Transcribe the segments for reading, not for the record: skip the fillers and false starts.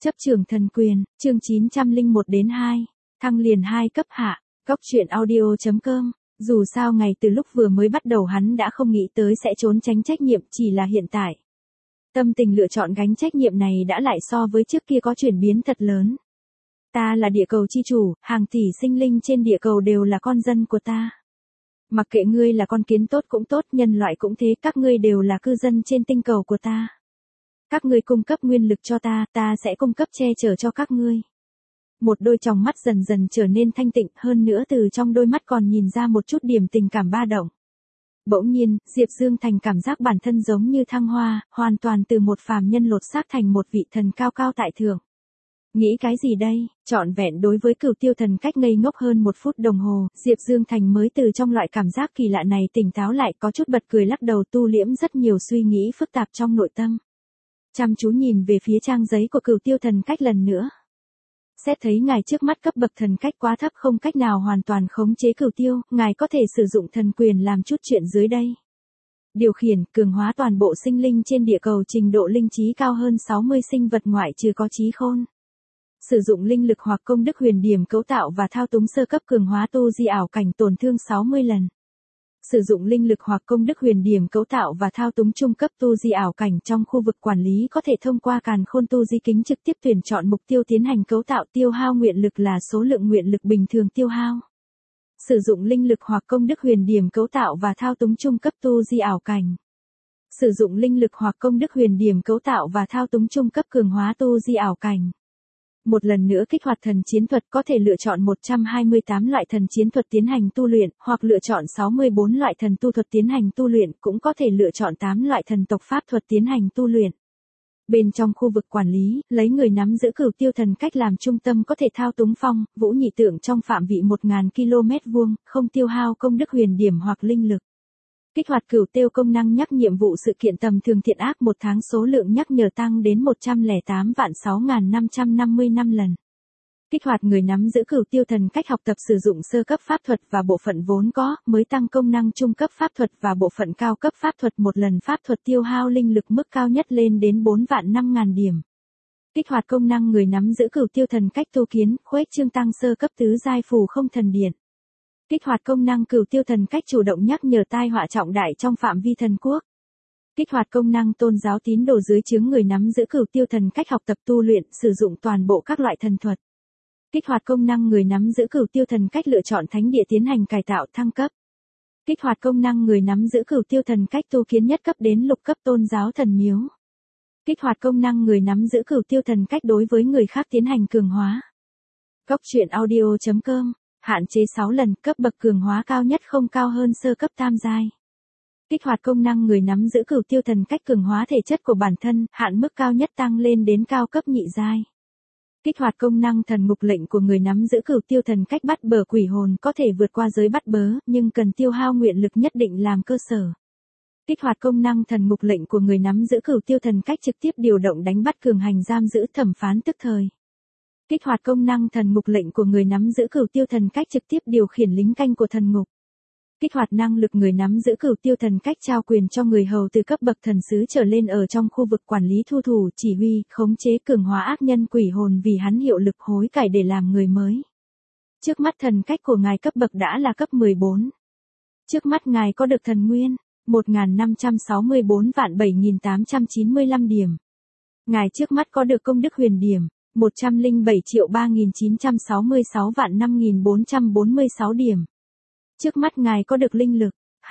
Chấp trường thần quyền, chương 901 đến 2, thăng liền 2 cấp hạ, góc truyện audio.com. Dù sao ngày từ lúc vừa mới bắt đầu hắn đã không nghĩ tới sẽ trốn tránh trách nhiệm, chỉ là hiện tại. Tâm tình lựa chọn gánh trách nhiệm này đã lại so với trước kia có chuyển biến thật lớn. Ta là địa cầu chi chủ, hàng tỷ sinh linh trên địa cầu đều là con dân của ta. Mặc kệ ngươi là con kiến tốt cũng tốt, nhân loại cũng thế, các ngươi đều là cư dân trên tinh cầu của ta. Các ngươi cung cấp nguyên lực cho ta, ta sẽ cung cấp che chở cho các ngươi. Một đôi tròng mắt dần dần trở nên thanh tịnh, hơn nữa từ trong đôi mắt còn nhìn ra một chút điểm tình cảm ba động. Bỗng nhiên, Diệp Dương Thành cảm giác bản thân giống như thăng hoa, hoàn toàn từ một phàm nhân lột xác thành một vị thần cao cao tại thượng. Nghĩ cái gì đây, trọn vẹn đối với Cửu Tiêu Thần cách ngây ngốc hơn 1 phút đồng hồ, Diệp Dương Thành mới từ trong loại cảm giác kỳ lạ này tỉnh táo lại, có chút bật cười lắc đầu, tu liễm rất nhiều suy nghĩ phức tạp trong nội tâm. Chăm chú nhìn về phía trang giấy của Cửu Tiêu Thần cách lần nữa. Xét thấy ngài trước mắt cấp bậc thần cách quá thấp, không cách nào hoàn toàn khống chế Cửu Tiêu, ngài có thể sử dụng thần quyền làm chút chuyện dưới đây. Điều khiển, cường hóa toàn bộ sinh linh trên địa cầu trình độ linh trí cao hơn 60 sinh vật ngoại trừ có trí khôn. Sử dụng linh lực hoặc công đức huyền điểm cấu tạo và thao túng sơ cấp cường hóa tu di ảo cảnh tổn thương 60 lần. Sử dụng linh lực hoặc công đức huyền điểm cấu tạo và thao túng trung cấp tu di ảo cảnh trong khu vực quản lý, có thể thông qua càn khôn tu di kính trực tiếp tuyển chọn mục tiêu tiến hành cấu tạo, tiêu hao nguyện lực là số lượng nguyện lực bình thường tiêu hao. Sử dụng linh lực hoặc công đức huyền điểm cấu tạo và thao túng trung cấp tu di ảo cảnh. Sử dụng linh lực hoặc công đức huyền điểm cấu tạo và thao túng trung cấp cường hóa tu di ảo cảnh. Một lần nữa kích hoạt thần chiến thuật, có thể lựa chọn 128 loại thần chiến thuật tiến hành tu luyện, hoặc lựa chọn 64 loại thần tu thuật tiến hành tu luyện, cũng có thể lựa chọn 8 loại thần tộc pháp thuật tiến hành tu luyện. Bên trong khu vực quản lý, lấy người nắm giữ Cửu Tiêu Thần cách làm trung tâm, có thể thao túng phong, vũ nhị tượng trong phạm vị 1000 km vuông, không tiêu hao công đức huyền điểm hoặc linh lực. Kích hoạt Cửu Tiêu công năng nhắc nhiệm vụ sự kiện tầm thường thiện ác, 1 tháng số lượng nhắc nhở tăng đến 108.6555 lần. Kích hoạt người nắm giữ Cửu Tiêu Thần cách học tập sử dụng sơ cấp pháp thuật và bộ phận vốn có, mới tăng công năng trung cấp pháp thuật và bộ phận cao cấp pháp thuật, một lần pháp thuật tiêu hao linh lực mức cao nhất lên đến 4.005.000 điểm. Kích hoạt công năng người nắm giữ Cửu Tiêu Thần cách tu kiến, khuếch trương tăng sơ cấp tứ giai phù không thần điện. Kích hoạt công năng Cửu Tiêu Thần cách chủ động nhắc nhở tai họa trọng đại trong phạm vi thần quốc. Kích hoạt công năng tôn giáo tín đồ dưới trướng người nắm giữ Cửu Tiêu Thần cách học tập tu luyện, sử dụng toàn bộ các loại thần thuật. Kích hoạt công năng người nắm giữ Cửu Tiêu Thần cách lựa chọn thánh địa tiến hành cải tạo thăng cấp. Kích hoạt công năng người nắm giữ Cửu Tiêu Thần cách tu kiến nhất cấp đến lục cấp tôn giáo thần miếu. Kích hoạt công năng người nắm giữ Cửu Tiêu Thần cách đối với người khác tiến hành cường hóa. Góc truyện audio.com. Hạn chế 6 lần, cấp bậc cường hóa cao nhất không cao hơn sơ cấp tam giai. Kích hoạt công năng người nắm giữ Cửu Tiêu Thần cách cường hóa thể chất của bản thân, hạn mức cao nhất tăng lên đến cao cấp nhị giai. Kích hoạt công năng thần ngục lệnh của người nắm giữ Cửu Tiêu Thần cách bắt bớ quỷ hồn, có thể vượt qua giới bắt bớ, nhưng cần tiêu hao nguyện lực nhất định làm cơ sở. Kích hoạt công năng thần ngục lệnh của người nắm giữ Cửu Tiêu Thần cách trực tiếp điều động đánh bắt cường hành giam giữ thẩm phán tức thời. Kích hoạt công năng thần ngục lệnh của người nắm giữ Cửu Tiêu Thần cách trực tiếp điều khiển lính canh của thần ngục. Kích hoạt năng lực người nắm giữ Cửu Tiêu Thần cách trao quyền cho người hầu từ cấp bậc thần sứ trở lên ở trong khu vực quản lý thu thủ, chỉ huy, khống chế cường hóa ác nhân quỷ hồn vì hắn hiệu lực hối cải để làm người mới. Trước mắt thần cách của ngài cấp bậc đã là cấp 14. Trước mắt ngài có được thần nguyên 1.564.007.895 điểm. Ngài trước mắt có được công đức huyền điểm 107.3966.5.446 điểm. Trước mắt ngài có được linh lực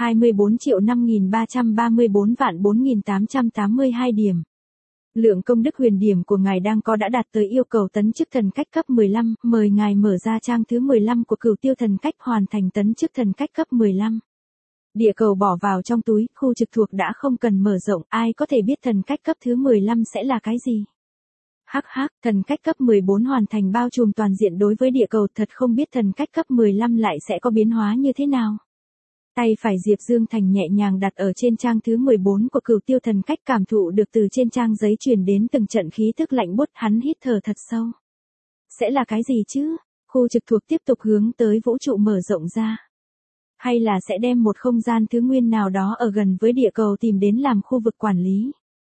24.5334.4.882 điểm. Lượng công đức huyền điểm của ngài đang có đã đạt tới yêu cầu tấn chức thần cách cấp 15, mời ngài mở ra trang thứ 15 của Cửu Tiêu Thần cách hoàn thành tấn chức thần cách cấp 15. Địa cầu bỏ vào trong túi, khu trực thuộc đã không cần mở rộng, ai có thể biết thần cách cấp thứ 15 sẽ là cái gì? Hắc hắc, thần cách cấp 14 hoàn thành bao trùm toàn diện đối với địa cầu, thật không biết thần cách cấp 15 lại sẽ có biến hóa như thế nào. Tay phải Diệp Dương Thành nhẹ nhàng đặt ở trên trang thứ 14 của Cửu Tiêu Thần cách, cảm thụ được từ trên trang giấy truyền đến từng trận khí thức lạnh buốt, hắn hít thở thật sâu. Sẽ là cái gì chứ? Khu trực thuộc tiếp tục hướng tới vũ trụ mở rộng ra. Hay là sẽ đem một không gian thứ nguyên nào đó ở gần với địa cầu tìm đến làm khu vực quản lý?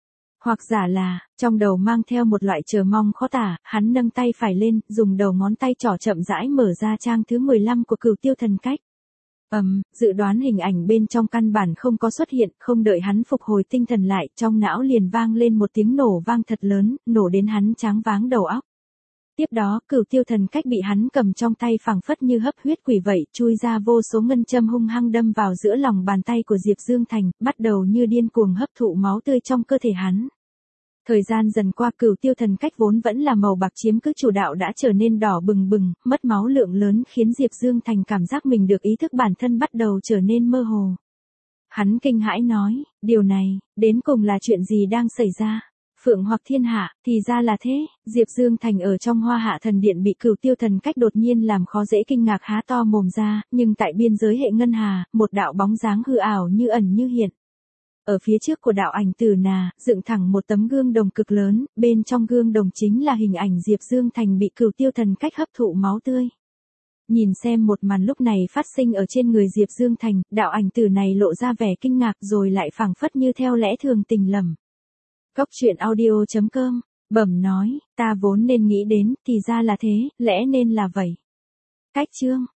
Hoặc giả là, trong đầu mang theo một loại chờ mong khó tả, hắn nâng tay phải lên, dùng đầu ngón tay trỏ chậm rãi mở ra trang thứ 15 của Cửu Tiêu Thần Cách. Dự đoán hình ảnh bên trong căn bản không có xuất hiện, không đợi hắn phục hồi tinh thần lại, trong não liền vang lên một tiếng nổ vang thật lớn, nổ đến hắn choáng váng đầu óc. Tiếp đó, Cửu Tiêu Thần Cách bị hắn cầm trong tay phảng phất như hấp huyết quỷ vậy, chui ra vô số ngân châm hung hăng đâm vào giữa lòng bàn tay của Diệp Dương Thành, bắt đầu như điên cuồng hấp thụ máu tươi trong cơ thể hắn. Thời gian dần qua, Cửu Tiêu Thần Cách vốn vẫn là màu bạc chiếm cứ chủ đạo đã trở nên đỏ bừng bừng, mất máu lượng lớn khiến Diệp Dương Thành cảm giác mình được ý thức bản thân bắt đầu trở nên mơ hồ. Hắn kinh hãi nói, điều này, đến cùng là chuyện gì đang xảy ra? Phượng hoặc thiên hạ, thì ra là thế. Diệp Dương Thành ở trong Hoa Hạ Thần Điện bị Cửu Tiêu Thần Cách đột nhiên làm khó dễ kinh ngạc há to mồm ra, nhưng tại biên giới hệ ngân hà, một đạo bóng dáng hư ảo như ẩn như hiện. Ở phía trước của đạo ảnh Tử Nà, dựng thẳng một tấm gương đồng cực lớn, bên trong gương đồng chính là hình ảnh Diệp Dương Thành bị Cửu Tiêu Thần Cách hấp thụ máu tươi. Nhìn xem một màn lúc này phát sinh ở trên người Diệp Dương Thành, đạo ảnh tử này lộ ra vẻ kinh ngạc rồi lại phảng phất như theo lẽ thường tình lầm. Góc truyện audio.com, Bẩm nói, ta vốn nên nghĩ đến, thì ra là thế, lẽ nên là vậy. Cách chương